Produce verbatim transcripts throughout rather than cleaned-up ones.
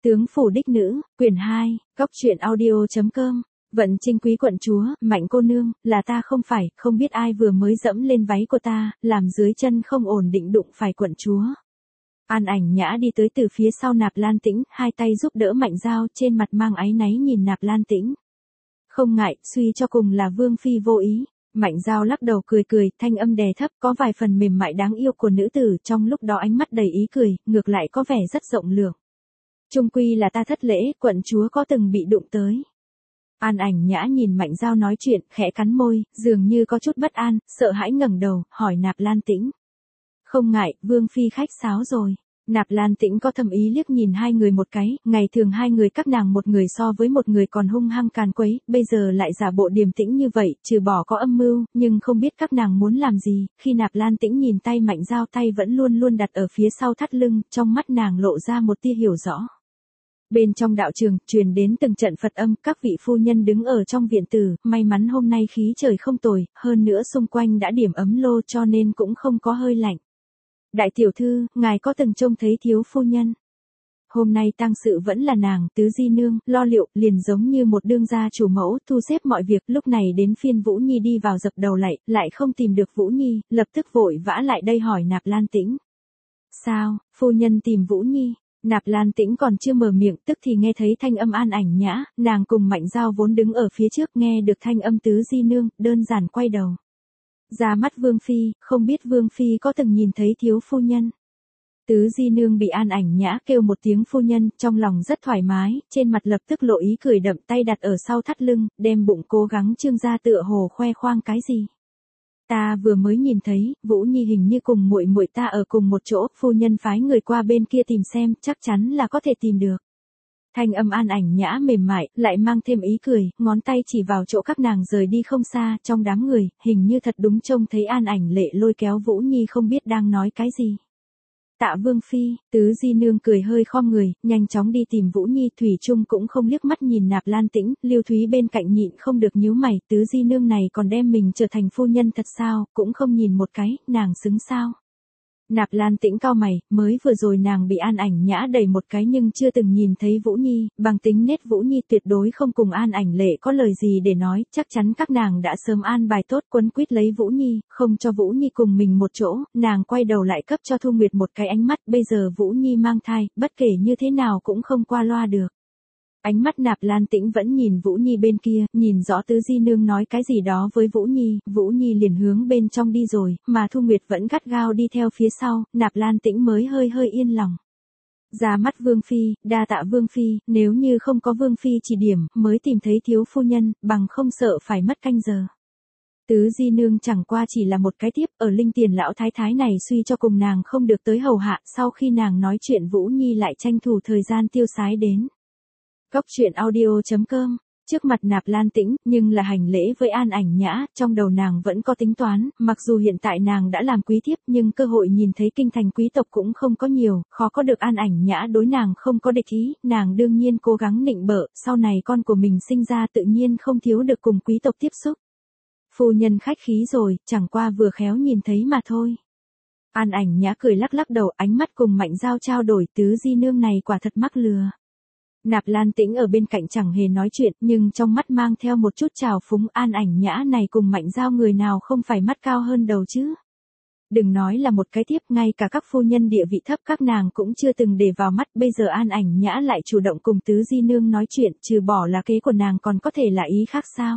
Tướng phủ đích nữ, quyển hai, góc truyện audio chấm com. Vận Trinh quý quận chúa, Mạnh cô nương, là ta không phải, không biết ai vừa mới dẫm lên váy của ta, làm dưới chân không ổn định đụng phải quận chúa. An Ảnh Nhã đi tới từ phía sau Nạp Lan Tĩnh, hai tay giúp đỡ Mạnh Dao, trên mặt mang áy náy nhìn Nạp Lan Tĩnh. Không ngại, suy cho cùng là Vương phi vô ý. Mạnh Dao lắc đầu cười cười, thanh âm đè thấp, có vài phần mềm mại đáng yêu của nữ tử, trong lúc đó ánh mắt đầy ý cười, ngược lại có vẻ rất rộng lượng. Chung quy là ta thất lễ, quận chúa có từng bị đụng tới. An Ảnh Nhã nhìn Mạnh Dao nói chuyện, khẽ cắn môi, dường như có chút bất an, sợ hãi ngẩng đầu, hỏi Nạp Lan Tĩnh. Không ngại, Vương phi khách sáo rồi. Nạp Lan Tĩnh có thầm ý liếc nhìn hai người một cái, ngày thường hai người các nàng một người so với một người còn hung hăng càn quấy, bây giờ lại giả bộ điềm tĩnh như vậy, trừ bỏ có âm mưu, nhưng không biết các nàng muốn làm gì. Khi Nạp Lan Tĩnh nhìn tay Mạnh Dao, tay vẫn luôn luôn đặt ở phía sau thắt lưng, trong mắt nàng lộ ra một tia hiểu rõ. Bên trong đạo trường, truyền đến từng trận Phật âm, các vị phu nhân đứng ở trong viện tử, may mắn hôm nay khí trời không tồi, hơn nữa xung quanh đã điểm ấm lô cho nên cũng không có hơi lạnh. Đại tiểu thư, ngài có từng trông thấy thiếu phu nhân? Hôm nay tang sự vẫn là nàng, Tứ Di Nương, lo liệu, liền giống như một đương gia chủ mẫu, thu xếp mọi việc, lúc này đến phiên Vũ Nhi đi vào dập đầu lạy, lại không tìm được Vũ Nhi, lập tức vội vã lại đây hỏi Nạp Lan Tĩnh. Sao, phu nhân tìm Vũ Nhi? Nạp Lan Tĩnh còn chưa mở miệng, tức thì nghe thấy thanh âm An Ảnh Nhã, nàng cùng Mạnh Dao vốn đứng ở phía trước nghe được thanh âm Tứ Di Nương, đơn giản quay đầu. Ra mắt Vương phi, không biết Vương phi có từng nhìn thấy thiếu phu nhân. Tứ Di Nương bị An Ảnh Nhã kêu một tiếng phu nhân, trong lòng rất thoải mái, trên mặt lập tức lộ ý cười đậm, tay đặt ở sau thắt lưng, đem bụng cố gắng trương ra tựa hồ khoe khoang cái gì. Ta vừa mới nhìn thấy, Vũ Nhi hình như cùng muội muội ta ở cùng một chỗ, phu nhân phái người qua bên kia tìm xem, chắc chắn là có thể tìm được. Thanh âm An Ảnh Nhã mềm mại, lại mang thêm ý cười, ngón tay chỉ vào chỗ các nàng rời đi không xa, trong đám người, hình như thật đúng trông thấy An Ảnh Lệ lôi kéo Vũ Nhi không biết đang nói cái gì. Tạ Vương phi, Tứ Di Nương cười hơi khom người, nhanh chóng đi tìm Vũ Nhi, thủy chung cũng không liếc mắt nhìn Nạp Lan Tĩnh, Lưu Thúy bên cạnh nhịn không được nhíu mày, Tứ Di Nương này còn đem mình trở thành phu nhân thật sao, cũng không nhìn một cái, nàng xứng sao? Nạp Lan Tĩnh cau mày, mới vừa rồi nàng bị An Ảnh Nhã đẩy một cái nhưng chưa từng nhìn thấy Vũ Nhi, bằng tính nết Vũ Nhi tuyệt đối không cùng An Ảnh Lệ có lời gì để nói, chắc chắn các nàng đã sớm an bài tốt quấn quýt lấy Vũ Nhi, không cho Vũ Nhi cùng mình một chỗ, nàng quay đầu lại cấp cho Thu Nguyệt một cái ánh mắt, bây giờ Vũ Nhi mang thai, bất kể như thế nào cũng không qua loa được. Ánh mắt Nạp Lan Tĩnh vẫn nhìn Vũ Nhi bên kia, nhìn rõ Tứ Di Nương nói cái gì đó với Vũ Nhi, Vũ Nhi liền hướng bên trong đi rồi, mà Thu Nguyệt vẫn gắt gao đi theo phía sau, Nạp Lan Tĩnh mới hơi hơi yên lòng. Ra mắt Vương phi, đa tạ Vương phi, nếu như không có Vương phi chỉ điểm, mới tìm thấy thiếu phu nhân, bằng không sợ phải mất canh giờ. Tứ Di Nương chẳng qua chỉ là một cái tiếp, ở linh tiền lão thái thái này suy cho cùng nàng không được tới hầu hạ, sau khi nàng nói chuyện Vũ Nhi lại tranh thủ thời gian tiêu sái đến. Góc truyện audio chấm com, trước mặt Nạp Lan Tĩnh, nhưng là hành lễ với An Ảnh Nhã, trong đầu nàng vẫn có tính toán, mặc dù hiện tại nàng đã làm quý thiếp nhưng cơ hội nhìn thấy kinh thành quý tộc cũng không có nhiều, khó có được An Ảnh Nhã đối nàng không có địch ý, nàng đương nhiên cố gắng nịnh bợ, sau này con của mình sinh ra tự nhiên không thiếu được cùng quý tộc tiếp xúc. Phu nhân khách khí rồi, chẳng qua vừa khéo nhìn thấy mà thôi. An Ảnh Nhã cười lắc lắc đầu, ánh mắt cùng Mạnh Dao trao đổi, Tứ Di Nương này quả thật mắc lừa. Nạp Lan Tĩnh ở bên cạnh chẳng hề nói chuyện, nhưng trong mắt mang theo một chút trào phúng. An Ảnh Nhã này cùng Mạnh Dao người nào không phải mắt cao hơn đầu chứ. Đừng nói là một cái tiếp, ngay cả các phu nhân địa vị thấp các nàng cũng chưa từng để vào mắt, bây giờ An Ảnh Nhã lại chủ động cùng Tứ Di Nương nói chuyện, trừ bỏ là kế của nàng còn có thể là ý khác sao?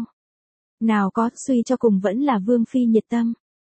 Nào có, suy cho cùng vẫn là Vương phi nhiệt tâm.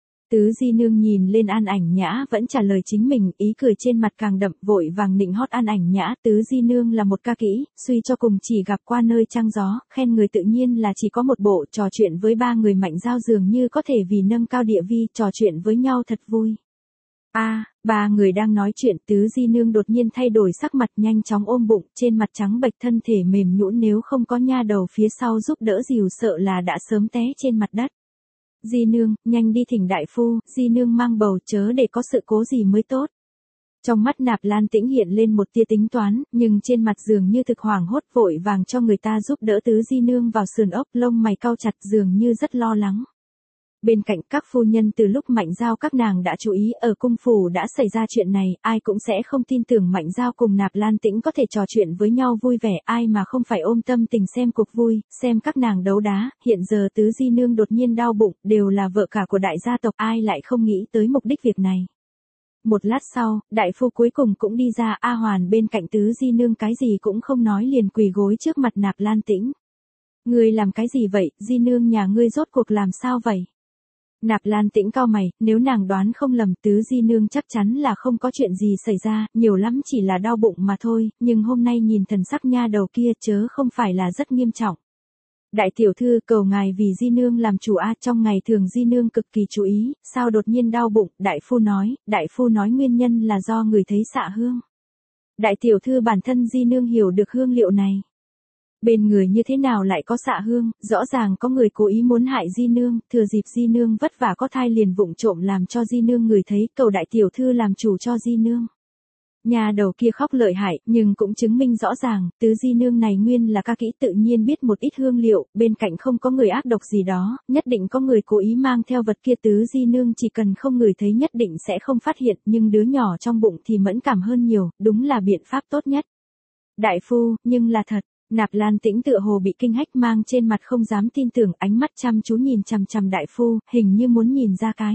Tứ Di Nương nhìn lên An Ảnh Nhã vẫn trả lời chính mình, ý cười trên mặt càng đậm, vội vàng nịnh hót An Ảnh Nhã. Tứ Di Nương là một ca kỹ, suy cho cùng chỉ gặp qua nơi trăng gió, khen người tự nhiên là chỉ có một bộ, trò chuyện với ba người Mạnh Dao dường như có thể vì nâng cao địa vi, trò chuyện với nhau thật vui. A, à, ba người đang nói chuyện, Tứ Di Nương đột nhiên thay đổi sắc mặt, nhanh chóng ôm bụng, trên mặt trắng bệch, thân thể mềm nhũn, nếu không có nha đầu phía sau giúp đỡ dìu sợ là đã sớm té trên mặt đất. Di Nương, nhanh đi thỉnh đại phu, Di Nương mang bầu, chớ để có sự cố gì mới tốt. Trong mắt Nạp Lan Tĩnh hiện lên một tia tính toán, nhưng trên mặt dường như thực hoảng hốt, vội vàng cho người ta giúp đỡ Tứ Di Nương vào sườn ốc, lông mày cau chặt, dường như rất lo lắng. Bên cạnh các phu nhân từ lúc Mạnh Giao các nàng đã chú ý ở cung phủ đã xảy ra chuyện này, ai cũng sẽ không tin tưởng Mạnh Giao cùng Nạp Lan Tĩnh có thể trò chuyện với nhau vui vẻ, ai mà không phải ôm tâm tình xem cuộc vui, xem các nàng đấu đá, hiện giờ Tứ Di Nương đột nhiên đau bụng, đều là vợ cả của đại gia tộc, ai lại không nghĩ tới mục đích việc này. Một lát sau, đại phu cuối cùng cũng đi ra, A Hoàn bên cạnh Tứ Di Nương cái gì cũng không nói liền quỳ gối trước mặt Nạp Lan Tĩnh. Ngươi làm cái gì vậy, Di Nương nhà ngươi rốt cuộc làm sao vậy? Nạp Lan Tĩnh cau mày, nếu nàng đoán không lầm Tứ Di Nương chắc chắn là không có chuyện gì xảy ra, nhiều lắm chỉ là đau bụng mà thôi, nhưng hôm nay nhìn thần sắc nha đầu kia chớ không phải là rất nghiêm trọng. Đại tiểu thư cầu ngài vì Di Nương làm chủ a, trong ngày thường Di Nương cực kỳ chú ý, sao đột nhiên đau bụng, đại phu nói, đại phu nói nguyên nhân là do người thấy xạ hương. Đại tiểu thư bản thân Di Nương hiểu được hương liệu này. Bên người như thế nào lại có xạ hương, rõ ràng có người cố ý muốn hại Di Nương, thừa dịp Di Nương vất vả có thai liền vụng trộm làm cho Di Nương người thấy, cầu đại tiểu thư làm chủ cho Di Nương. Nhà đầu kia khóc lợi hại, nhưng cũng chứng minh rõ ràng, Tứ Di Nương này nguyên là ca kỹ tự nhiên biết một ít hương liệu, bên cạnh không có người ác độc gì đó, nhất định có người cố ý mang theo vật kia. Tứ Di Nương chỉ cần không người thấy nhất định sẽ không phát hiện, nhưng đứa nhỏ trong bụng thì mẫn cảm hơn nhiều, đúng là biện pháp tốt nhất. Đại phu, nhưng là thật. Nạp Lan Tĩnh tựa hồ bị kinh hách mang trên mặt không dám tin tưởng, ánh mắt chăm chú nhìn chằm chằm đại phu, hình như muốn nhìn ra cái.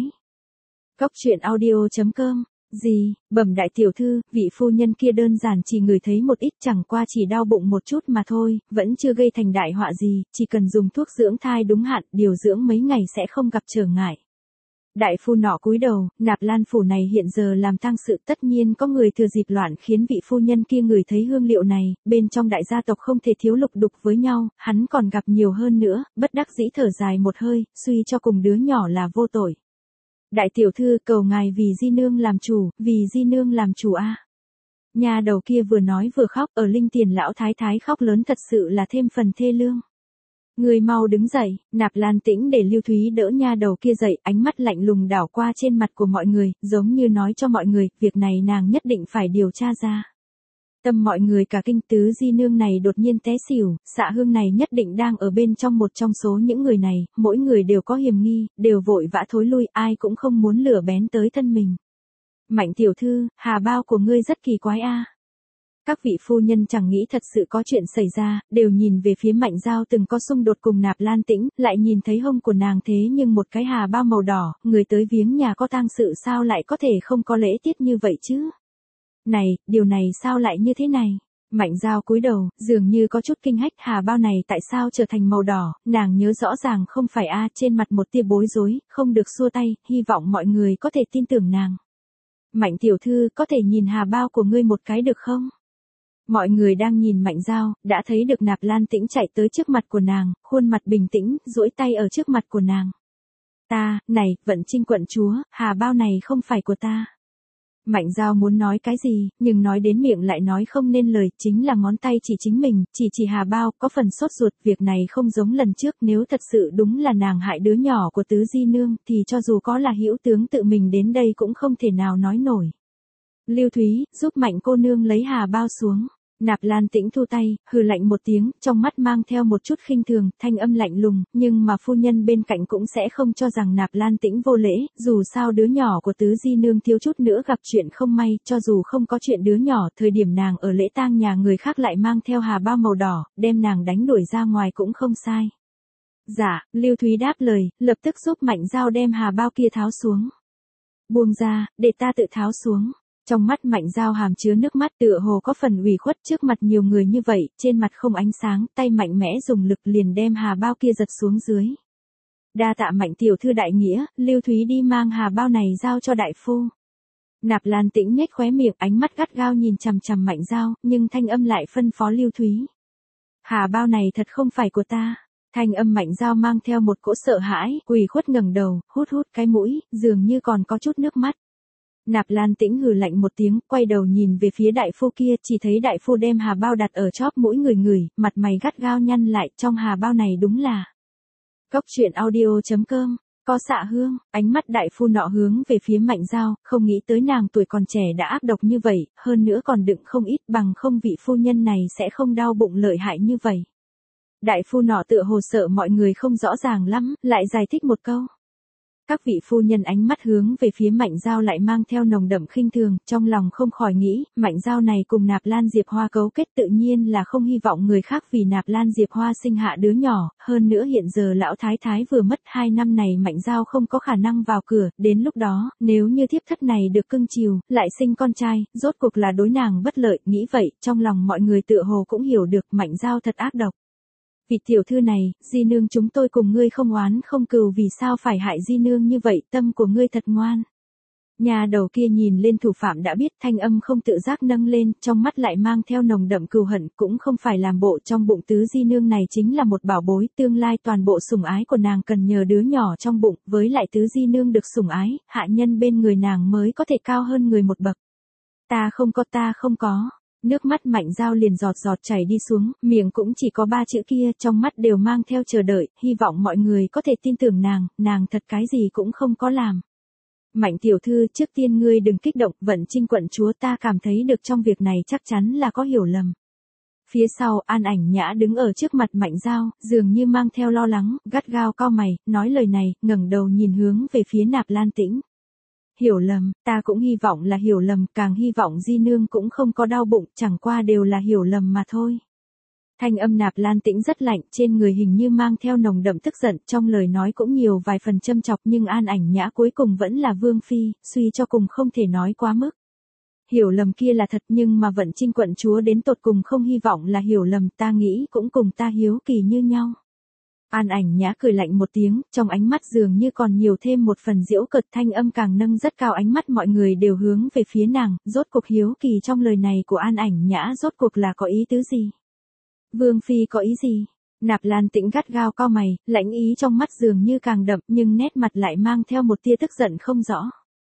Cốc truyện audio chấm com. Gì, bẩm đại tiểu thư, vị phu nhân kia đơn giản chỉ ngửi thấy một ít, chẳng qua chỉ đau bụng một chút mà thôi, vẫn chưa gây thành đại họa gì, chỉ cần dùng thuốc dưỡng thai đúng hạn, điều dưỡng mấy ngày sẽ không gặp trở ngại. Đại phu nọ cúi đầu, Nạp Lan phủ này hiện giờ làm tang sự, tất nhiên có người thừa dịp loạn khiến vị phu nhân kia ngửi thấy hương liệu này, bên trong đại gia tộc không thể thiếu lục đục với nhau, hắn còn gặp nhiều hơn nữa, bất đắc dĩ thở dài một hơi, suy cho cùng đứa nhỏ là vô tội. Đại tiểu thư cầu ngài vì Di Nương làm chủ, vì Di Nương làm chủ a. Nhà đầu kia vừa nói vừa khóc, ở linh tiền lão thái thái khóc lớn thật sự là thêm phần thê lương. Người mau đứng dậy, Nạp Lan Tĩnh để Lưu Thúy đỡ nha đầu kia dậy, ánh mắt lạnh lùng đảo qua trên mặt của mọi người, giống như nói cho mọi người, việc này nàng nhất định phải điều tra ra. Tâm mọi người cả kinh. Tứ Di Nương này đột nhiên té xỉu, xạ hương này nhất định đang ở bên trong một trong số những người này, mỗi người đều có hiểm nghi, đều vội vã thối lui, ai cũng không muốn lửa bén tới thân mình. Mạnh tiểu thư, hà bao của ngươi rất kỳ quái a. Các vị phu nhân chẳng nghĩ thật sự có chuyện xảy ra, đều nhìn về phía Mạnh Giao từng có xung đột cùng Nạp Lan Tĩnh, lại nhìn thấy hông của nàng thế nhưng một cái hà bao màu đỏ, người tới viếng nhà có tang sự sao lại có thể không có lễ tiết như vậy chứ? Này, điều này sao lại như thế này? Mạnh Giao cúi đầu, dường như có chút kinh hách, hà bao này tại sao trở thành màu đỏ, nàng nhớ rõ ràng không phải a, trên mặt một tia bối rối, không được xua tay, hy vọng mọi người có thể tin tưởng nàng. Mạnh tiểu thư, có thể nhìn hà bao của ngươi một cái được không? Mọi người đang nhìn Mạnh Giao, đã thấy được Nạp Lan Tĩnh chạy tới trước mặt của nàng, khuôn mặt bình tĩnh, duỗi tay ở trước mặt của nàng. Ta, này, Vận Trinh quận chúa, hà bao này không phải của ta. Mạnh Giao muốn nói cái gì, nhưng nói đến miệng lại nói không nên lời, chính là ngón tay chỉ chính mình, chỉ chỉ hà bao, có phần sốt ruột, việc này không giống lần trước, nếu thật sự đúng là nàng hại đứa nhỏ của Tứ Di Nương, thì cho dù có là hữu tướng tự mình đến đây cũng không thể nào nói nổi. Lưu Thúy, giúp Mạnh cô nương lấy hà bao xuống. Nạp Lan Tĩnh thu tay, hừ lạnh một tiếng, trong mắt mang theo một chút khinh thường, thanh âm lạnh lùng, nhưng mà phu nhân bên cạnh cũng sẽ không cho rằng Nạp Lan Tĩnh vô lễ, dù sao đứa nhỏ của Tứ Di Nương thiếu chút nữa gặp chuyện không may, cho dù không có chuyện đứa nhỏ, thời điểm nàng ở lễ tang nhà người khác lại mang theo hà bao màu đỏ, đem nàng đánh đuổi ra ngoài cũng không sai. Dạ, Lưu Thúy đáp lời, lập tức giúp Mạnh Giao đem hà bao kia tháo xuống. Buông ra, để ta tự tháo xuống. Trong mắt Mạnh Giao hàm chứa nước mắt, tựa hồ có phần ủy khuất trước mặt nhiều người như vậy, trên mặt không ánh sáng, tay mạnh mẽ dùng lực liền đem hà bao kia giật xuống dưới. Đa tạ Mạnh tiểu thư đại nghĩa, Lưu Thúy đi mang hà bao này giao cho đại phu. Nạp Lan Tĩnh nhếch khóe miệng, ánh mắt gắt gao nhìn chằm chằm Mạnh Giao, nhưng thanh âm lại phân phó Lưu Thúy. Hà bao này thật không phải của ta. Thanh âm Mạnh Giao mang theo một cỗ sợ hãi, ủy khuất ngẩng đầu, hút hút cái mũi, dường như còn có chút nước mắt. Nạp Lan Tĩnh hừ lạnh một tiếng, quay đầu nhìn về phía đại phu kia, chỉ thấy đại phu đem hà bao đặt ở chóp mũi người người, mặt mày gắt gao nhăn lại, trong hà bao này đúng là. Cốc truyện audio chấm com, có xạ hương, ánh mắt đại phu nọ hướng về phía Mạnh Giao, không nghĩ tới nàng tuổi còn trẻ đã ác độc như vậy, hơn nữa còn đựng không ít, bằng không vị phu nhân này sẽ không đau bụng lợi hại như vậy. Đại phu nọ tựa hồ sợ mọi người không rõ ràng lắm, lại giải thích một câu. Các vị phu nhân ánh mắt hướng về phía Mạnh Giao lại mang theo nồng đậm khinh thường, trong lòng không khỏi nghĩ, Mạnh Giao này cùng Nạp Lan Diệp Hoa cấu kết tự nhiên là không hy vọng người khác vì Nạp Lan Diệp Hoa sinh hạ đứa nhỏ, hơn nữa hiện giờ lão thái thái vừa mất hai năm này Mạnh Giao không có khả năng vào cửa, đến lúc đó, nếu như thiếp thất này được cưng chiều, lại sinh con trai, rốt cuộc là đối nàng bất lợi, nghĩ vậy, trong lòng mọi người tựa hồ cũng hiểu được Mạnh Giao thật ác độc. Vị tiểu thư này, di nương chúng tôi cùng ngươi không oán không cừu vì sao phải hại di nương như vậy, tâm của ngươi thật ngoan. Nhà đầu kia nhìn lên thủ phạm đã biết, thanh âm không tự giác nâng lên, trong mắt lại mang theo nồng đậm cừu hận, cũng không phải làm bộ, trong bụng tứ di nương này chính là một bảo bối, tương lai toàn bộ sủng ái của nàng cần nhờ đứa nhỏ trong bụng, với lại tứ di nương được sủng ái, hạ nhân bên người nàng mới có thể cao hơn người một bậc. Ta không có, ta không có. Nước mắt Mạnh Giao liền giọt giọt chảy đi xuống, miệng cũng chỉ có ba chữ kia, trong mắt đều mang theo chờ đợi, hy vọng mọi người có thể tin tưởng nàng, nàng thật cái gì cũng không có làm. Mạnh tiểu thư, trước tiên ngươi đừng kích động, Vận Trinh quận chúa, ta cảm thấy được trong việc này chắc chắn là có hiểu lầm. Phía sau, An Ảnh Nhã đứng ở trước mặt Mạnh Giao, dường như mang theo lo lắng, gắt gao cau mày, nói lời này, ngẩng đầu nhìn hướng về phía Nạp Lan Tĩnh. Hiểu lầm, ta cũng hy vọng là hiểu lầm, càng hy vọng di nương cũng không có đau bụng, chẳng qua đều là hiểu lầm mà thôi. Thanh âm Nạp Lan Tĩnh rất lạnh, trên người hình như mang theo nồng đậm tức giận, trong lời nói cũng nhiều vài phần châm chọc, nhưng An Ảnh Nhã cuối cùng vẫn là vương phi, suy cho cùng không thể nói quá mức. Hiểu lầm kia là thật, nhưng mà Vận Trinh quận chúa đến tột cùng không hy vọng là hiểu lầm, ta nghĩ cũng cùng ta hiếu kỳ như nhau. An Ảnh Nhã cười lạnh một tiếng, trong ánh mắt dường như còn nhiều thêm một phần giễu cợt, thanh âm càng nâng rất cao, ánh mắt mọi người đều hướng về phía nàng, rốt cuộc hiếu kỳ trong lời này của An Ảnh Nhã rốt cuộc là có ý tứ gì? Vương phi có ý gì? Nạp Lan Tĩnh gắt gao cau mày, lãnh ý trong mắt dường như càng đậm, nhưng nét mặt lại mang theo một tia tức giận không rõ.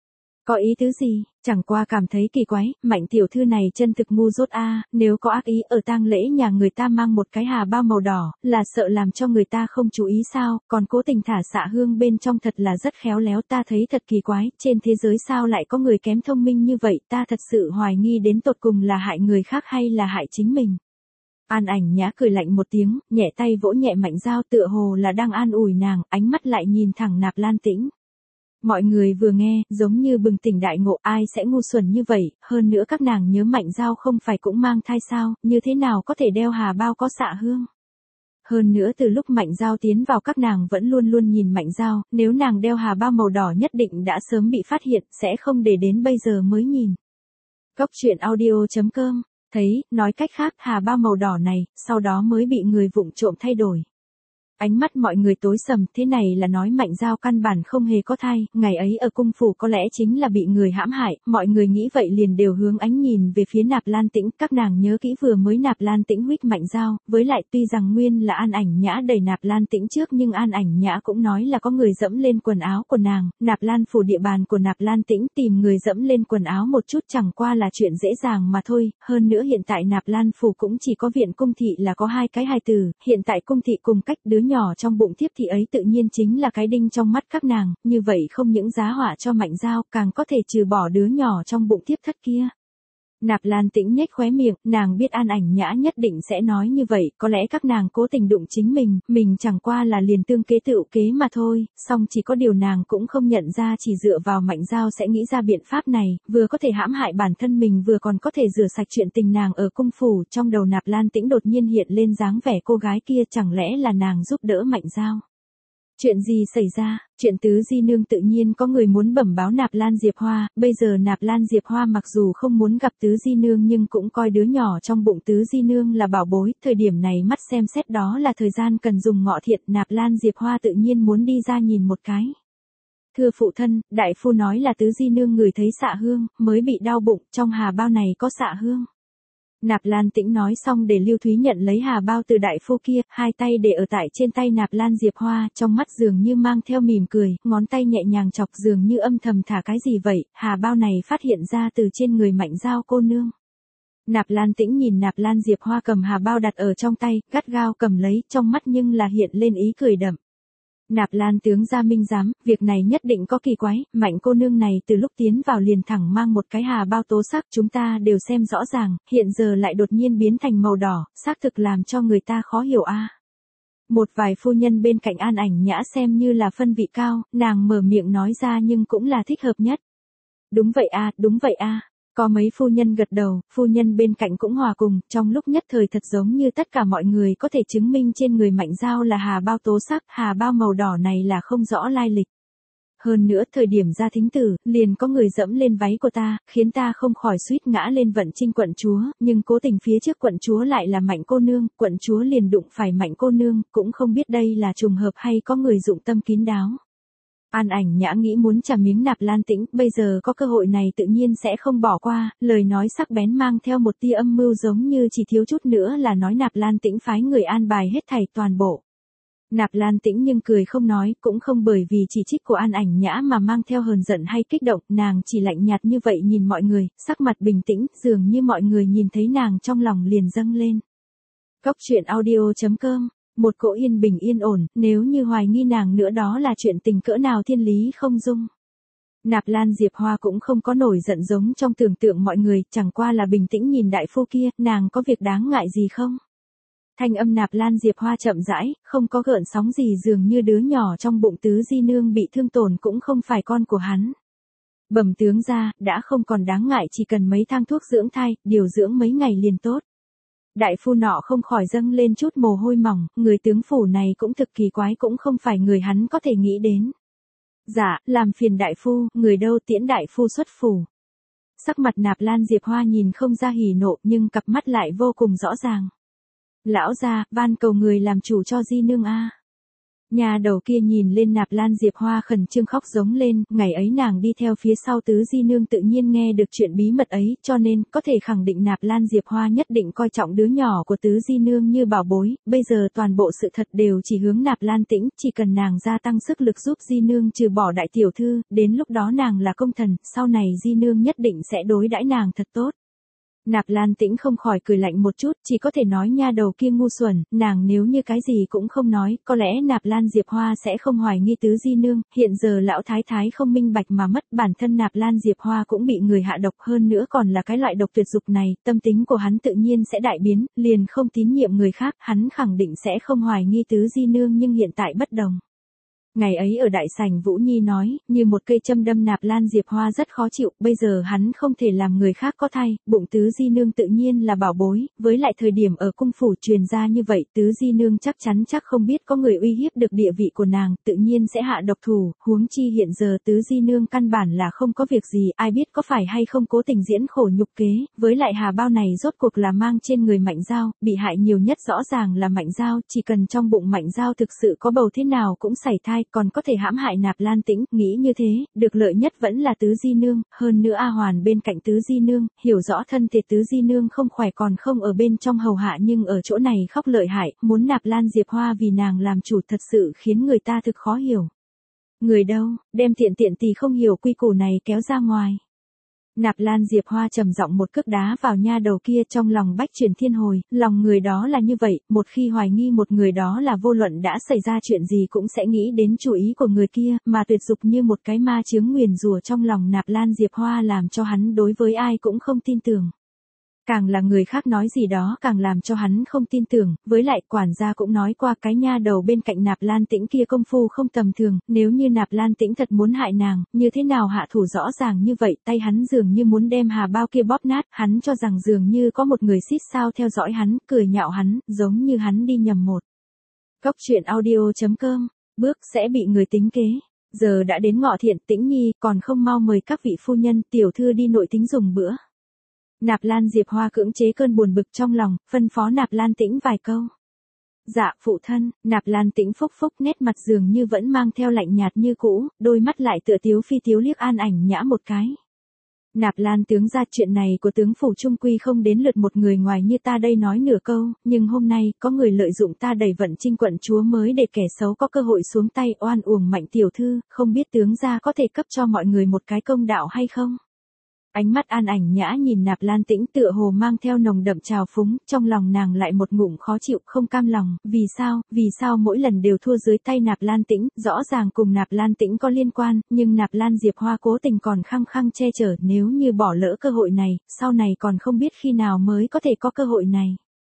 Có ý tứ gì? Chẳng qua cảm thấy kỳ quái, Mạnh tiểu thư này chân thực ngu dốt a, nếu có ác ý ở tang lễ nhà người ta mang một cái hà bao màu đỏ, là sợ làm cho người ta không chú ý sao, còn cố tình thả xạ hương bên trong thật là rất khéo léo, ta thấy thật kỳ quái, trên thế giới sao lại có người kém thông minh như vậy, ta thật sự hoài nghi đến tột cùng là hại người khác hay là hại chính mình. An Ảnh Nhã cười lạnh một tiếng, nhẹ tay vỗ nhẹ Mạnh Giao, tựa hồ là đang an ủi nàng, ánh mắt lại nhìn thẳng Nạp Lan Tĩnh. Mọi người vừa nghe, giống như bừng tỉnh đại ngộ, ai sẽ ngu xuẩn như vậy, hơn nữa các nàng nhớ Mạnh Giao không phải cũng mang thai sao, như thế nào có thể đeo hà bao có xạ hương. Hơn nữa từ lúc Mạnh Giao tiến vào các nàng vẫn luôn luôn nhìn Mạnh Giao, nếu nàng đeo hà bao màu đỏ nhất định đã sớm bị phát hiện, sẽ không để đến bây giờ mới nhìn. Cốc truyện audio chấm com, thấy, nói cách khác hà bao màu đỏ này, sau đó mới bị người vụng trộm thay đổi. Ánh mắt mọi người tối sầm, thế này là nói Mạnh Giao căn bản không hề có thai, ngày ấy ở cung phủ có lẽ chính là bị người hãm hại, mọi người nghĩ vậy liền đều hướng ánh nhìn về phía Nạp Lan Tĩnh, các nàng nhớ kỹ vừa mới Nạp Lan Tĩnh huých Mạnh Giao, với lại tuy rằng nguyên là An Ảnh Nhã đẩy Nạp Lan Tĩnh trước nhưng An Ảnh Nhã cũng nói là có người dẫm lên quần áo của nàng, Nạp Lan phủ địa bàn của Nạp Lan Tĩnh tìm người dẫm lên quần áo một chút chẳng qua là chuyện dễ dàng mà thôi, hơn nữa hiện tại Nạp Lan phủ cũng chỉ có viện cung thị là có hai cái hài tử, hiện tại cung thị cùng cách đứa nhỏ trong bụng thiếp thị ấy tự nhiên chính là cái đinh trong mắt các nàng, như vậy không những giá họa cho Mạnh Giao, càng có thể trừ bỏ đứa nhỏ trong bụng thiếp thất kia. Nạp Lan Tĩnh nhếch khóe miệng, nàng biết An Ảnh Nhã nhất định sẽ nói như vậy, có lẽ các nàng cố tình đụng chính mình, mình chẳng qua là liền tương kế tựu kế mà thôi, song chỉ có điều nàng cũng không nhận ra chỉ dựa vào Mạnh Giao sẽ nghĩ ra biện pháp này, vừa có thể hãm hại bản thân mình vừa còn có thể rửa sạch chuyện tình nàng ở cung phủ, trong đầu Nạp Lan Tĩnh đột nhiên hiện lên dáng vẻ cô gái kia, chẳng lẽ là nàng giúp đỡ Mạnh Giao. Chuyện gì xảy ra? Chuyện tứ di nương tự nhiên có người muốn bẩm báo Nạp Lan Diệp Hoa, bây giờ Nạp Lan Diệp Hoa mặc dù không muốn gặp tứ di nương nhưng cũng coi đứa nhỏ trong bụng tứ di nương là bảo bối, thời điểm này mắt xem xét đó là thời gian cần dùng ngọ thiện, Nạp Lan Diệp Hoa tự nhiên muốn đi ra nhìn một cái. Thưa phụ thân, đại phu nói là tứ di nương ngửi thấy xạ hương, mới bị đau bụng, trong hà bao này có xạ hương. Nạp Lan Tĩnh nói xong để Lưu Thúy nhận lấy hà bao từ đại phu kia, hai tay để ở tại trên tay Nạp Lan Diệp Hoa, trong mắt dường như mang theo mỉm cười, ngón tay nhẹ nhàng chọc dường như âm thầm thả cái gì vậy, hà bao này phát hiện ra từ trên người Mạnh Giao cô nương. Nạp Lan Tĩnh nhìn Nạp Lan Diệp Hoa cầm hà bao đặt ở trong tay, gắt gao cầm lấy, trong mắt nhưng là hiện lên ý cười đậm. Nạp Lan tướng gia minh giám, việc này nhất định có kỳ quái, Mạnh cô nương này từ lúc tiến vào liền thẳng mang một cái hà bao tố sắc, chúng ta đều xem rõ ràng, hiện giờ lại đột nhiên biến thành màu đỏ, xác thực làm cho người ta khó hiểu a. Một vài phu nhân bên cạnh An Ảnh Nhã xem như là phân vị cao, nàng mở miệng nói ra nhưng cũng là thích hợp nhất. Đúng vậy a, đúng vậy a. Có mấy phu nhân gật đầu, phu nhân bên cạnh cũng hòa cùng, trong lúc nhất thời thật giống như tất cả mọi người có thể chứng minh trên người Mạnh Giao là hà bao tố sắc, hà bao màu đỏ này là không rõ lai lịch. Hơn nữa thời điểm ra thính tử, liền có người dẫm lên váy của ta, khiến ta không khỏi suýt ngã lên vận trinh quận chúa, nhưng cố tình phía trước quận chúa lại là Mạnh cô nương, quận chúa liền đụng phải Mạnh cô nương, cũng không biết đây là trùng hợp hay có người dụng tâm kín đáo. An Ảnh Nhã nghĩ muốn trả miếng Nạp Lan Tĩnh, bây giờ có cơ hội này tự nhiên sẽ không bỏ qua, lời nói sắc bén mang theo một tia âm mưu giống như chỉ thiếu chút nữa là nói Nạp Lan Tĩnh phái người an bài hết thảy toàn bộ. Nạp Lan Tĩnh nhưng cười không nói, cũng không bởi vì chỉ trích của An Ảnh Nhã mà mang theo hờn giận hay kích động, nàng chỉ lạnh nhạt như vậy nhìn mọi người, sắc mặt bình tĩnh, dường như mọi người nhìn thấy nàng trong lòng liền dâng lên. Cốc truyện audio chấm com, một cỗ yên bình yên ổn, nếu như hoài nghi nàng nữa đó là chuyện tình cỡ nào thiên lý không dung. Nạp Lan Diệp Hoa cũng không có nổi giận giống trong tưởng tượng mọi người, chẳng qua là bình tĩnh nhìn đại phu kia, nàng có việc đáng ngại gì không? Thanh âm Nạp Lan Diệp Hoa chậm rãi, không có gợn sóng gì dường như đứa nhỏ trong bụng tứ di nương bị thương tổn cũng không phải con của hắn. Bẩm tướng ra, đã không còn đáng ngại chỉ cần mấy thang thuốc dưỡng thai, điều dưỡng mấy ngày liền tốt. Đại phu nọ không khỏi dâng lên chút mồ hôi mỏng, người tướng phủ này cũng thực kỳ quái cũng không phải người hắn có thể nghĩ đến. Dạ, làm phiền đại phu, người đâu tiễn đại phu xuất phủ. Sắc mặt Nạp Lan Diệp Hoa nhìn không ra hỉ nộ nhưng cặp mắt lại vô cùng rõ ràng. Lão gia, van cầu người làm chủ cho di nương a. Nhà đầu kia nhìn lên Nạp Lan Diệp Hoa khẩn trương khóc giống lên, ngày ấy nàng đi theo phía sau tứ di nương tự nhiên nghe được chuyện bí mật ấy, cho nên, có thể khẳng định Nạp Lan Diệp Hoa nhất định coi trọng đứa nhỏ của tứ di nương như bảo bối, bây giờ toàn bộ sự thật đều chỉ hướng Nạp Lan Tĩnh, chỉ cần nàng gia tăng sức lực giúp di nương trừ bỏ đại tiểu thư, đến lúc đó nàng là công thần, sau này di nương nhất định sẽ đối đãi nàng thật tốt. Nạp Lan Tĩnh không khỏi cười lạnh một chút, chỉ có thể nói nha đầu kia ngu xuẩn, nàng nếu như cái gì cũng không nói, có lẽ Nạp Lan Diệp Hoa sẽ không hoài nghi tứ di nương, hiện giờ lão thái thái không minh bạch mà mất, bản thân Nạp Lan Diệp Hoa cũng bị người hạ độc hơn nữa còn là cái loại độc tuyệt dục này, tâm tính của hắn tự nhiên sẽ đại biến, liền không tín nhiệm người khác, hắn khẳng định sẽ không hoài nghi tứ di nương nhưng hiện tại bất đồng. Ngày ấy ở đại sảnh Vũ Nhi nói, như một cây châm đâm Nạp Lan Diệp Hoa rất khó chịu, bây giờ hắn không thể làm người khác có thai, bụng tứ di nương tự nhiên là bảo bối, với lại thời điểm ở cung phủ truyền ra như vậy, tứ di nương chắc chắn chắc không biết có người uy hiếp được địa vị của nàng, tự nhiên sẽ hạ độc thủ, huống chi hiện giờ tứ di nương căn bản là không có việc gì, ai biết có phải hay không cố tình diễn khổ nhục kế, với lại hà bao này rốt cuộc là mang trên người Mạnh Giao, bị hại nhiều nhất rõ ràng là Mạnh Giao, chỉ cần trong bụng Mạnh Giao thực sự có bầu thế nào cũng sảy thai, còn có thể hãm hại Nạp Lan Tĩnh, nghĩ như thế, được lợi nhất vẫn là tứ di nương, hơn nữa A Hoàn bên cạnh tứ di nương, hiểu rõ thân thể tứ di nương không khỏe còn không ở bên trong hầu hạ nhưng ở chỗ này khóc lợi hại, muốn Nạp Lan Diệp Hoa vì nàng làm chủ thật sự khiến người ta thực khó hiểu. Người đâu, đem tiện tiện tì không hiểu quy củ này kéo ra ngoài. Nạp Lan Diệp Hoa trầm giọng một cước đá vào nha đầu kia trong lòng bách chuyển thiên hồi, lòng người đó là như vậy, một khi hoài nghi một người đó là vô luận đã xảy ra chuyện gì cũng sẽ nghĩ đến chủ ý của người kia, mà tuyệt dục như một cái ma chướng nguyền rủa trong lòng Nạp Lan Diệp Hoa làm cho hắn đối với ai cũng không tin tưởng. Càng là người khác nói gì đó càng làm cho hắn không tin tưởng, với lại quản gia cũng nói qua cái nha đầu bên cạnh Nạp Lan Tĩnh kia công phu không tầm thường, nếu như Nạp Lan Tĩnh thật muốn hại nàng, như thế nào hạ thủ rõ ràng như vậy, tay hắn dường như muốn đem hà bao kia bóp nát, hắn cho rằng dường như có một người xít sao theo dõi hắn, cười nhạo hắn, giống như hắn đi nhầm một. Cốc truyện audio chấm com, bước sẽ bị người tính kế. Giờ đã đến ngọ thiện, Tĩnh Nhi còn không mau mời các vị phu nhân, tiểu thư đi nội tính dùng bữa. Nạp Lan Diệp Hoa cưỡng chế cơn buồn bực trong lòng, phân phó Nạp Lan Tĩnh vài câu. Dạ, phụ thân, Nạp Lan Tĩnh phúc phúc nét mặt dường như vẫn mang theo lạnh nhạt như cũ, đôi mắt lại tựa tiếu phi tiếu liếc An Ảnh Nhã một cái. Nạp Lan tướng ra chuyện này của tướng phủ trung quy không đến lượt một người ngoài như ta đây nói nửa câu, nhưng hôm nay có người lợi dụng ta đẩy vận trinh quận chúa mới để kẻ xấu có cơ hội xuống tay oan uổng Mạnh tiểu thư, không biết tướng gia có thể cấp cho mọi người một cái công đạo hay không? Ánh mắt An Ảnh Nhã nhìn Nạp Lan Tĩnh tựa hồ mang theo nồng đậm trào phúng, trong lòng nàng lại một ngụm khó chịu không cam lòng, vì sao, vì sao mỗi lần đều thua dưới tay Nạp Lan Tĩnh, rõ ràng cùng Nạp Lan Tĩnh có liên quan, nhưng Nạp Lan Diệp Hoa cố tình còn khăng khăng che chở, nếu như bỏ lỡ cơ hội này, sau này còn không biết khi nào mới có thể có cơ hội này.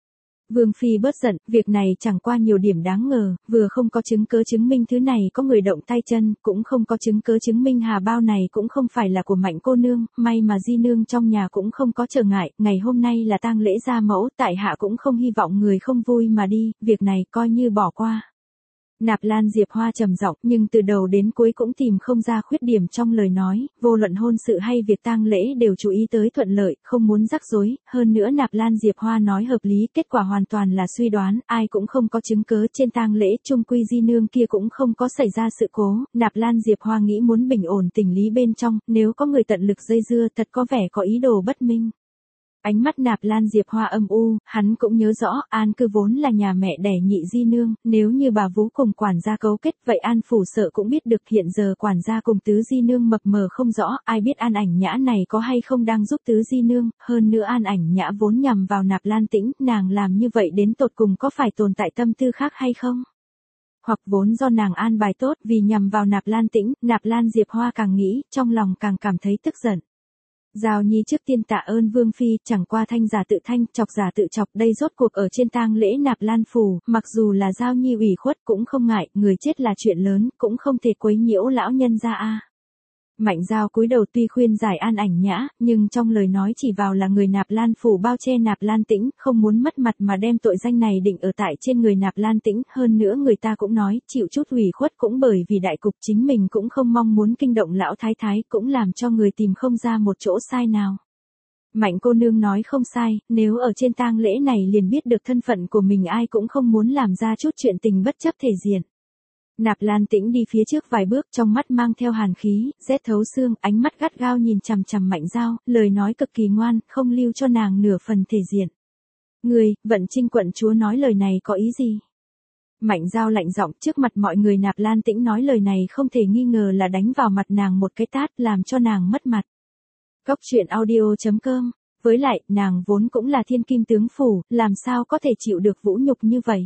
Vương Phi bớt giận, việc này chẳng qua nhiều điểm đáng ngờ, vừa không có chứng cớ chứng minh thứ này có người động tay chân, cũng không có chứng cớ chứng minh hà bao này cũng không phải là của Mạnh cô nương, may mà di nương trong nhà cũng không có trở ngại, ngày hôm nay là tang lễ gia mẫu, tại hạ cũng không hy vọng người không vui mà đi, việc này coi như bỏ qua. Nạp Lan Diệp Hoa trầm giọng, nhưng từ đầu đến cuối cũng tìm không ra khuyết điểm trong lời nói, vô luận hôn sự hay việc tang lễ đều chú ý tới thuận lợi, không muốn rắc rối, hơn nữa Nạp Lan Diệp Hoa nói hợp lý, kết quả hoàn toàn là suy đoán, ai cũng không có chứng cớ trên tang lễ, chung quy di nương kia cũng không có xảy ra sự cố, Nạp Lan Diệp Hoa nghĩ muốn bình ổn tình lý bên trong, nếu có người tận lực dây dưa thật có vẻ có ý đồ bất minh. Ánh mắt Nạp Lan Diệp Hoa âm u, hắn cũng nhớ rõ, An Cư vốn là nhà mẹ đẻ nhị di nương, nếu như bà vú cùng quản gia cấu kết, vậy An Phủ sợ cũng biết được hiện giờ quản gia cùng tứ di nương mập mờ không rõ, ai biết An Ảnh Nhã này có hay không đang giúp tứ di nương, hơn nữa An Ảnh Nhã vốn nhằm vào Nạp Lan Tĩnh, nàng làm như vậy đến tột cùng có phải tồn tại tâm tư khác hay không? Hoặc vốn do nàng an bài tốt vì nhằm vào Nạp Lan Tĩnh, Nạp Lan Diệp Hoa càng nghĩ, trong lòng càng cảm thấy tức giận. Giao Nhi trước tiên tạ ơn Vương Phi, chẳng qua thanh giả tự thanh, chọc giả tự chọc, đây rốt cuộc ở trên tang lễ Nạp Lan Phủ, mặc dù là Giao Nhi ủy khuất cũng không ngại, người chết là chuyện lớn, cũng không thể quấy nhiễu lão nhân gia a. Mạnh Giao cúi đầu tuy khuyên giải An Ảnh Nhã, nhưng trong lời nói chỉ vào là người Nạp Lan Phủ bao che Nạp Lan Tĩnh, không muốn mất mặt mà đem tội danh này định ở tại trên người Nạp Lan Tĩnh, hơn nữa người ta cũng nói, chịu chút ủy khuất cũng bởi vì đại cục chính mình cũng không mong muốn kinh động lão thái thái, cũng làm cho người tìm không ra một chỗ sai nào. Mạnh cô nương nói không sai, nếu ở trên tang lễ này liền biết được thân phận của mình ai cũng không muốn làm ra chút chuyện tình bất chấp thể diện. Nạp Lan Tĩnh đi phía trước vài bước, trong mắt mang theo hàn khí, rét thấu xương, ánh mắt gắt gao nhìn chằm chằm Mạnh Giao, lời nói cực kỳ ngoan, không lưu cho nàng nửa phần thể diện. Người, Vận Trinh quận chúa nói lời này có ý gì? Mạnh Giao lạnh giọng, trước mặt mọi người Nạp Lan Tĩnh nói lời này không thể nghi ngờ là đánh vào mặt nàng một cái tát, làm cho nàng mất mặt. Cốc truyện audio chấm com. Với lại, nàng vốn cũng là thiên kim tướng phủ, làm sao có thể chịu được vũ nhục như vậy?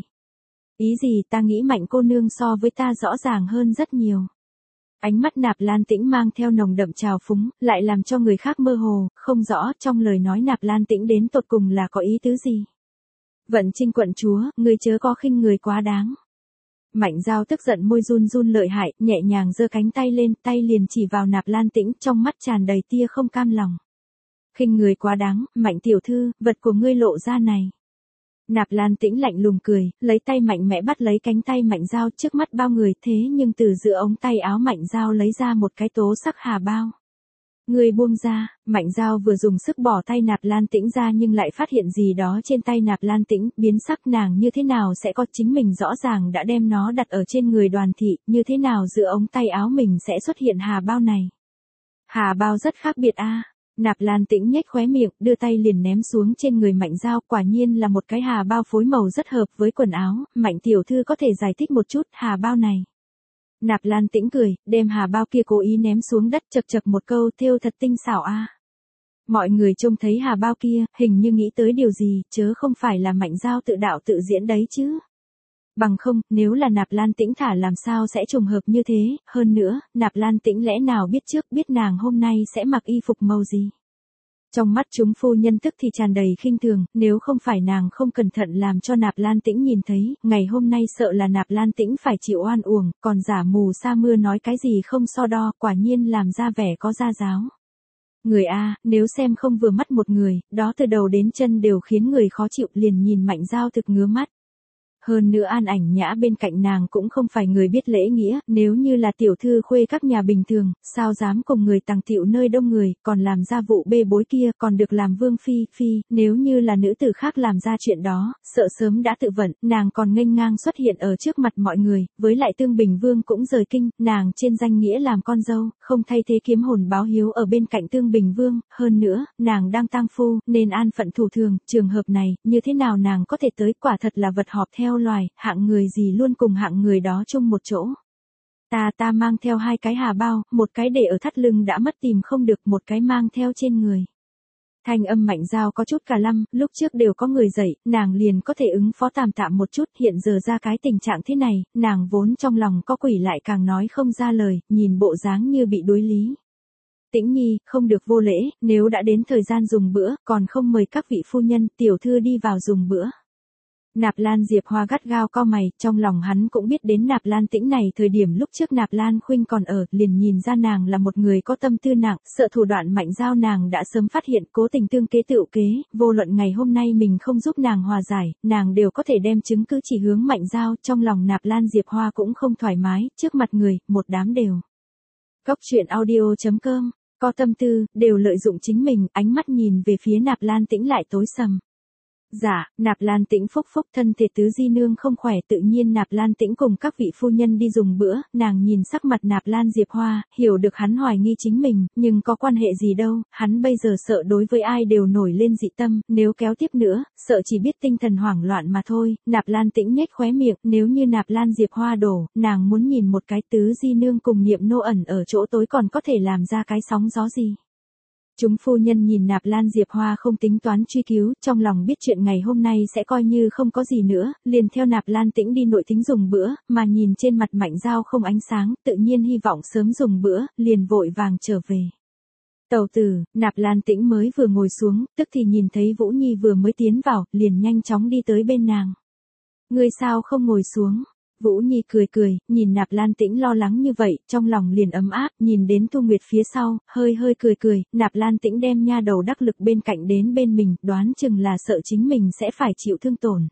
Ý gì, ta nghĩ Mạnh cô nương so với ta rõ ràng hơn rất nhiều. Ánh mắt Nạp Lan Tĩnh mang theo nồng đậm trào phúng, lại làm cho người khác mơ hồ, không rõ trong lời nói Nạp Lan Tĩnh đến tột cùng là có ý tứ gì. Vận Trinh quận chúa, người chớ có khinh người quá đáng. Mạnh Giao tức giận môi run run lợi hại, nhẹ nhàng giơ cánh tay lên, tay liền chỉ vào Nạp Lan Tĩnh, trong mắt tràn đầy tia không cam lòng. Khinh người quá đáng, Mạnh tiểu thư, vật của ngươi lộ ra này. Nạp Lan Tĩnh lạnh lùng cười, lấy tay mạnh mẽ bắt lấy cánh tay Mạnh Giao trước mắt bao người, thế nhưng từ giữa ống tay áo Mạnh Giao lấy ra một cái tố sắc hà bao. Người buông ra, Mạnh Giao vừa dùng sức bỏ tay Nạp Lan Tĩnh ra nhưng lại phát hiện gì đó trên tay Nạp Lan Tĩnh, biến sắc nàng như thế nào sẽ có chính mình rõ ràng đã đem nó đặt ở trên người Đoàn thị, như thế nào giữa ống tay áo mình sẽ xuất hiện hà bao này. Hà bao rất khác biệt a. À. Nạp Lan Tĩnh nhếch khóe miệng, đưa tay liền ném xuống trên người Mạnh Giao, quả nhiên là một cái hà bao phối màu rất hợp với quần áo, Mạnh tiểu thư có thể giải thích một chút hà bao này. Nạp Lan Tĩnh cười, đem hà bao kia cố ý ném xuống đất, chật chật một câu, thêu thật tinh xảo a. À. Mọi người trông thấy hà bao kia, hình như nghĩ tới điều gì, chớ không phải là Mạnh Giao tự đạo tự diễn đấy chứ. Bằng không, nếu là Nạp Lan Tĩnh thả làm sao sẽ trùng hợp như thế, hơn nữa, Nạp Lan Tĩnh lẽ nào biết trước biết nàng hôm nay sẽ mặc y phục màu gì. Trong mắt chúng phu nhân tức thì tràn đầy khinh thường, nếu không phải nàng không cẩn thận làm cho Nạp Lan Tĩnh nhìn thấy, ngày hôm nay sợ là Nạp Lan Tĩnh phải chịu oan uổng, còn giả mù sa mưa nói cái gì không so đo, quả nhiên làm ra vẻ có gia giáo. Người a, nếu xem không vừa mắt một người, đó từ đầu đến chân đều khiến người khó chịu, liền nhìn Mạnh Giao thực ngứa mắt. Hơn nữa An Ảnh Nhã bên cạnh nàng cũng không phải người biết lễ nghĩa, nếu như là tiểu thư khuê các nhà bình thường, sao dám cùng người tàng tiệu nơi đông người, còn làm ra vụ bê bối kia, còn được làm vương phi, phi, nếu như là nữ tử khác làm ra chuyện đó, sợ sớm đã tự vận, nàng còn nghênh ngang xuất hiện ở trước mặt mọi người, với lại Tương Bình Vương cũng rời kinh, nàng trên danh nghĩa làm con dâu, không thay thế kiếm hồn báo hiếu ở bên cạnh Tương Bình Vương, hơn nữa, nàng đang tang phu, nên an phận thủ thường, trường hợp này, như thế nào nàng có thể tới, quả thật là vật họp theo loài, hạng người gì luôn cùng hạng người đó chung một chỗ. Ta ta mang theo hai cái hà bao, một cái để ở thắt lưng đã mất tìm không được, một cái mang theo trên người. Thanh âm Mạnh Giao có chút cả lăm, lúc trước đều có người dạy, nàng liền có thể ứng phó tạm tạm một chút, hiện giờ ra cái tình trạng thế này, nàng vốn trong lòng có quỷ lại càng nói không ra lời, nhìn bộ dáng như bị đối lý. Tĩnh Nhi, không được vô lễ, nếu đã đến thời gian dùng bữa, còn không mời các vị phu nhân, tiểu thư đi vào dùng bữa. Nạp Lan Diệp Hoa gắt gao cau mày, trong lòng hắn cũng biết đến Nạp Lan Tĩnh này thời điểm lúc trước Nạp Lan Khuynh còn ở, liền nhìn ra nàng là một người có tâm tư nặng, sợ thủ đoạn Mạnh Giao nàng đã sớm phát hiện, cố tình tương kế tựu kế, vô luận ngày hôm nay mình không giúp nàng hòa giải, nàng đều có thể đem chứng cứ chỉ hướng Mạnh Giao, trong lòng Nạp Lan Diệp Hoa cũng không thoải mái, trước mặt người, một đám đều. Góc truyện audio chấm com, có tâm tư, đều lợi dụng chính mình, ánh mắt nhìn về phía Nạp Lan Tĩnh lại tối sầm. Dạ, Nạp Lan Tĩnh phúc phúc thân thể tứ di nương không khỏe tự nhiên Nạp Lan Tĩnh cùng các vị phu nhân đi dùng bữa, nàng nhìn sắc mặt Nạp Lan Diệp Hoa, hiểu được hắn hoài nghi chính mình, nhưng có quan hệ gì đâu, hắn bây giờ sợ đối với ai đều nổi lên dị tâm, nếu kéo tiếp nữa, sợ chỉ biết tinh thần hoảng loạn mà thôi, Nạp Lan Tĩnh nhếch khóe miệng, nếu như Nạp Lan Diệp Hoa đổ, nàng muốn nhìn một cái tứ di nương cùng Niệm Nô ẩn ở chỗ tối còn có thể làm ra cái sóng gió gì. Chúng phu nhân nhìn Nạp Lan Diệp Hoa không tính toán truy cứu, trong lòng biết chuyện ngày hôm nay sẽ coi như không có gì nữa, liền theo Nạp Lan Tĩnh đi nội thính dùng bữa, mà nhìn trên mặt Mạnh Giao không ánh sáng, tự nhiên hy vọng sớm dùng bữa, liền vội vàng trở về. Tẩu tử, Nạp Lan Tĩnh mới vừa ngồi xuống, tức thì nhìn thấy Vũ Nhi vừa mới tiến vào, liền nhanh chóng đi tới bên nàng. Ngươi sao không ngồi xuống? Vũ Nhi cười cười, nhìn Nạp Lan Tĩnh lo lắng như vậy, trong lòng liền ấm áp, nhìn đến Thu Nguyệt phía sau, hơi hơi cười cười, Nạp Lan Tĩnh đem nha đầu đắc lực bên cạnh đến bên mình, đoán chừng là sợ chính mình sẽ phải chịu thương tổn.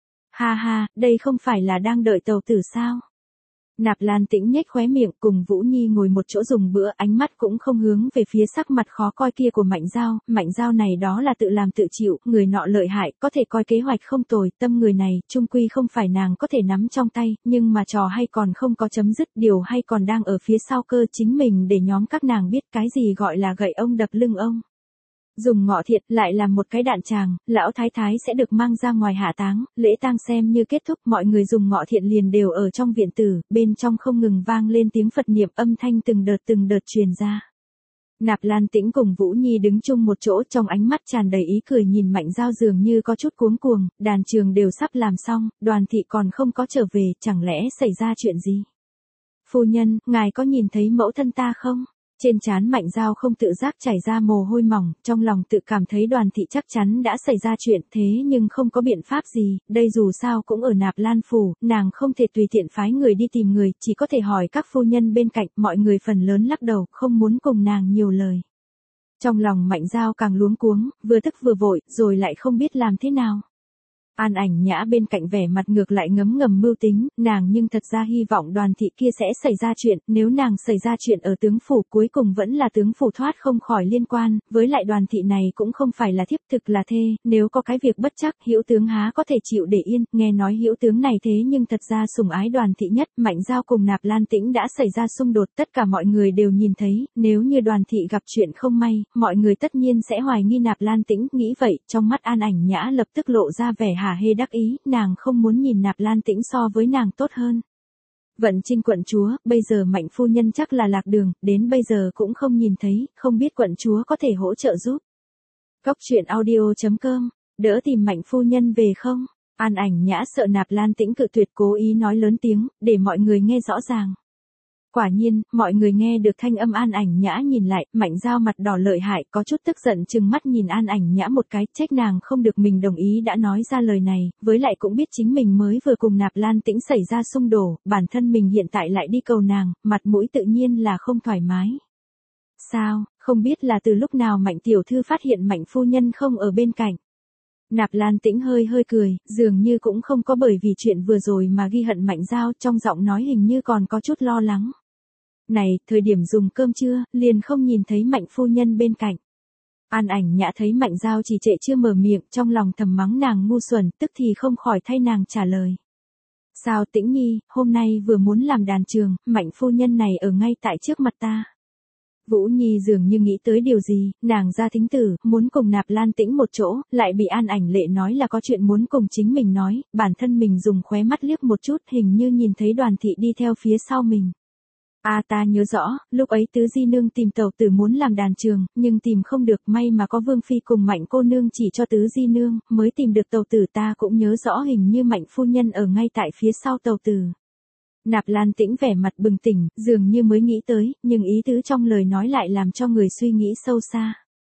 Ha ha, đây không phải là đang đợi tàu tử sao? Nạp Lan Tĩnh nhếch khóe miệng cùng Vũ Nhi ngồi một chỗ dùng bữa, ánh mắt cũng không hướng về phía sắc mặt khó coi kia của Mạnh Giao, Mạnh Giao này đó là tự làm tự chịu, người nọ lợi hại, có thể coi kế hoạch không tồi, tâm người này, chung quy không phải nàng có thể nắm trong tay, nhưng mà trò hay còn không có chấm dứt, điều hay còn đang ở phía sau cơ chính mình để nhóm các nàng biết cái gì gọi là gậy ông đập lưng ông. Dùng ngọ thiệt lại làm một cái đạn tràng, lão thái thái sẽ được mang ra ngoài hạ táng, lễ tang xem như kết thúc, mọi người dùng ngọ thiện liền đều ở trong viện tử, bên trong không ngừng vang lên tiếng Phật niệm, âm thanh từng đợt từng đợt truyền ra. Nạp Lan Tĩnh cùng Vũ Nhi đứng chung một chỗ, trong ánh mắt tràn đầy ý cười nhìn Mạnh Giao dường như có chút cuống cuồng, đàn trường đều sắp làm xong, Đoàn thị còn không có trở về, chẳng lẽ xảy ra chuyện gì? Phu nhân, ngài có nhìn thấy mẫu thân ta không? Trên trán Mạnh Giao không tự giác chảy ra mồ hôi mỏng, trong lòng tự cảm thấy Đoàn thị chắc chắn đã xảy ra chuyện, thế nhưng không có biện pháp gì, đây dù sao cũng ở Nạp Lan phủ, nàng không thể tùy tiện phái người đi tìm người, chỉ có thể hỏi các phu nhân bên cạnh, mọi người phần lớn lắc đầu, không muốn cùng nàng nhiều lời. Trong lòng Mạnh Giao càng luống cuống, vừa tức vừa vội, rồi lại không biết làm thế nào. An Ảnh Nhã bên cạnh vẻ mặt ngược lại ngấm ngầm mưu tính, nàng nhưng thật ra hy vọng Đoàn thị kia sẽ xảy ra chuyện, nếu nàng xảy ra chuyện ở tướng phủ cuối cùng vẫn là tướng phủ thoát không khỏi liên quan, với lại Đoàn thị này cũng không phải là thiếp thực là thê, nếu có cái việc bất chắc, Hữu tướng há có thể chịu để yên, nghe nói Hữu tướng này thế nhưng thật ra sủng ái Đoàn thị nhất, Mạnh Giao cùng Nạp Lan Tĩnh đã xảy ra xung đột, tất cả mọi người đều nhìn thấy, nếu như Đoàn thị gặp chuyện không may, mọi người tất nhiên sẽ hoài nghi Nạp Lan Tĩnh, nghĩ vậy, trong mắt An Ảnh Nhã lập tức lộ ra vẻ hả hê đắc ý, nàng không muốn nhìn Nạp Lan Tĩnh so với nàng tốt hơn. Vận Trinh quận chúa, bây giờ Mạnh phu nhân chắc là lạc đường, đến bây giờ cũng không nhìn thấy, không biết quận chúa có thể hỗ trợ giúp. Góc truyện audio chấm com, đỡ tìm Mạnh phu nhân về không? An Ảnh Nhã sợ Nạp Lan Tĩnh cự tuyệt, cố ý nói lớn tiếng, để mọi người nghe rõ ràng. Quả nhiên, mọi người nghe được thanh âm An Ảnh Nhã nhìn lại, Mạnh Giao mặt đỏ lợi hại, có chút tức giận chừng mắt nhìn An Ảnh Nhã một cái, trách nàng không được mình đồng ý đã nói ra lời này, với lại cũng biết chính mình mới vừa cùng Nạp Lan Tĩnh xảy ra xung đổ, bản thân mình hiện tại lại đi cầu nàng, mặt mũi tự nhiên là không thoải mái. Sao, không biết là từ lúc nào Mạnh tiểu thư phát hiện Mạnh phu nhân không ở bên cạnh. Nạp Lan Tĩnh hơi hơi cười, dường như cũng không có bởi vì chuyện vừa rồi mà ghi hận Mạnh Giao, trong giọng nói hình như còn có chút lo lắng. Này, thời điểm dùng cơm trưa, liền không nhìn thấy Mạnh phu nhân bên cạnh. An Ảnh Nhã thấy Mạnh Giao chỉ trệ chưa mở miệng, trong lòng thầm mắng nàng ngu xuẩn, tức thì không khỏi thay nàng trả lời. Sao Tĩnh Nhi, hôm nay vừa muốn làm đàn trường, Mạnh phu nhân này ở ngay tại trước mặt ta. Vũ Nhi dường như nghĩ tới điều gì, nàng ra thính tử, muốn cùng Nạp Lan Tĩnh một chỗ, lại bị An Ảnh Lệ nói là có chuyện muốn cùng chính mình nói, bản thân mình dùng khóe mắt liếc một chút, hình như nhìn thấy Đoàn thị đi theo phía sau mình. A à, ta nhớ rõ, lúc ấy tứ di nương tìm tẩu tử muốn làm đàn trường, nhưng tìm không được, may mà có Vương phi cùng Mạnh cô nương chỉ cho tứ di nương, mới tìm được tẩu tử, ta cũng nhớ rõ hình như Mạnh phu nhân ở ngay tại phía sau tẩu tử. Nạp Lan Tĩnh vẻ mặt bừng tỉnh, dường như mới nghĩ tới, nhưng ý tứ trong lời nói lại làm cho người suy nghĩ sâu xa.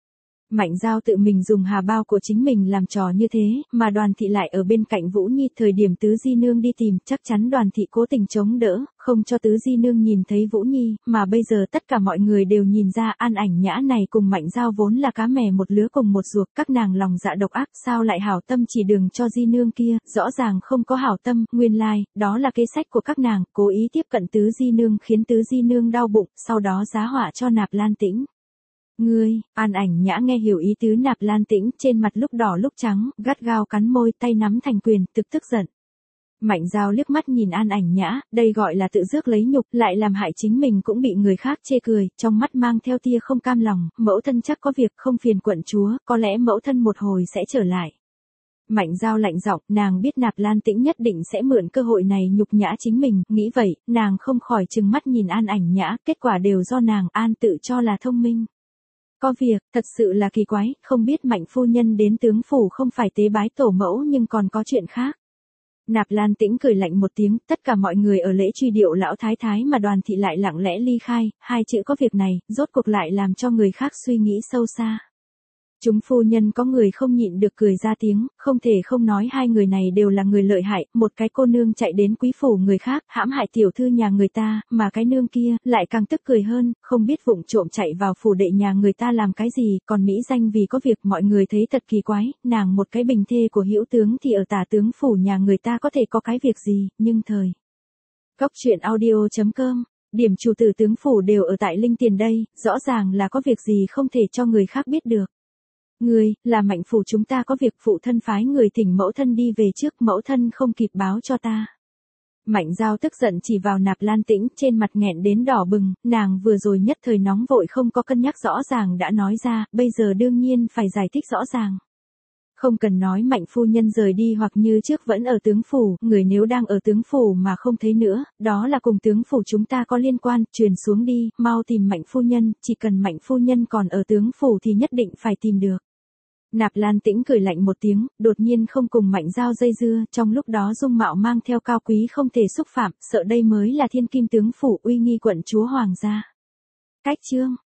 Mạnh Giao tự mình dùng hà bao của chính mình làm trò như thế, mà Đoàn Thị lại ở bên cạnh Vũ Nhi, thời điểm Tứ Di Nương đi tìm, chắc chắn Đoàn Thị cố tình chống đỡ, không cho Tứ Di Nương nhìn thấy Vũ Nhi, mà bây giờ tất cả mọi người đều nhìn ra An Ảnh Nhã này cùng Mạnh Giao vốn là cá mè một lứa cùng một ruột, các nàng lòng dạ độc ác, sao lại hảo tâm chỉ đường cho Di Nương kia, rõ ràng không có hảo tâm, nguyên lai, đó là kế sách của các nàng, cố ý tiếp cận Tứ Di Nương khiến Tứ Di Nương đau bụng, sau đó giá họa cho Nạp Lan Tĩnh. Ngươi, An Ảnh Nhã nghe hiểu ý tứ Nạp Lan Tĩnh, trên mặt lúc đỏ lúc trắng, gắt gao cắn môi, tay nắm thành quyền, thực tức giận. Mạnh Giao liếc mắt nhìn An Ảnh Nhã, đây gọi là tự rước lấy nhục, lại làm hại chính mình cũng bị người khác chê cười, trong mắt mang theo tia không cam lòng, mẫu thân chắc có việc không phiền quận chúa, có lẽ mẫu thân một hồi sẽ trở lại. Mạnh Giao lạnh giọng, nàng biết Nạp Lan Tĩnh nhất định sẽ mượn cơ hội này nhục nhã chính mình, nghĩ vậy, nàng không khỏi trừng mắt nhìn An Ảnh Nhã, kết quả đều do nàng, An tự cho là thông minh. Có việc, thật sự là kỳ quái, không biết Mạnh phu nhân đến tướng phủ không phải tế bái tổ mẫu nhưng còn có chuyện khác. Nạp Lan Tĩnh cười lạnh một tiếng, tất cả mọi người ở lễ truy điệu lão thái thái mà Đoàn Thị lại lặng lẽ ly khai, hai chữ có việc này, rốt cuộc lại làm cho người khác suy nghĩ sâu xa. Chúng phu nhân có người không nhịn được cười ra tiếng, không thể không nói hai người này đều là người lợi hại, một cái cô nương chạy đến quý phủ người khác, hãm hại tiểu thư nhà người ta, mà cái nương kia, lại càng tức cười hơn, không biết vụng trộm chạy vào phủ đệ nhà người ta làm cái gì, còn mỹ danh vì có việc mọi người thấy thật kỳ quái, nàng một cái bình thê của hữu tướng thì ở tả tướng phủ nhà người ta có thể có cái việc gì, nhưng thời. Góc truyện audio chấm com, điểm chủ tử tướng phủ đều ở tại Linh Tiền đây, rõ ràng là có việc gì không thể cho người khác biết được. Ngươi, là Mạnh phủ chúng ta có việc, phụ thân phái người thỉnh mẫu thân đi về trước, mẫu thân không kịp báo cho ta. Mạnh Giao tức giận chỉ vào Nạp Lan Tĩnh, trên mặt nghẹn đến đỏ bừng, nàng vừa rồi nhất thời nóng vội không có cân nhắc rõ ràng đã nói ra, bây giờ đương nhiên phải giải thích rõ ràng. Không cần nói Mạnh phu nhân rời đi hoặc như trước vẫn ở tướng phủ, người nếu đang ở tướng phủ mà không thấy nữa, đó là cùng tướng phủ chúng ta có liên quan, truyền xuống đi, mau tìm Mạnh phu nhân, chỉ cần Mạnh phu nhân còn ở tướng phủ thì nhất định phải tìm được. Nạp Lan Tĩnh cười lạnh một tiếng, đột nhiên không cùng Mạnh Giao dây dưa, trong lúc đó dung mạo mang theo cao quý không thể xúc phạm, sợ đây mới là thiên kim tướng phủ uy nghi quận chúa hoàng gia. Cách chương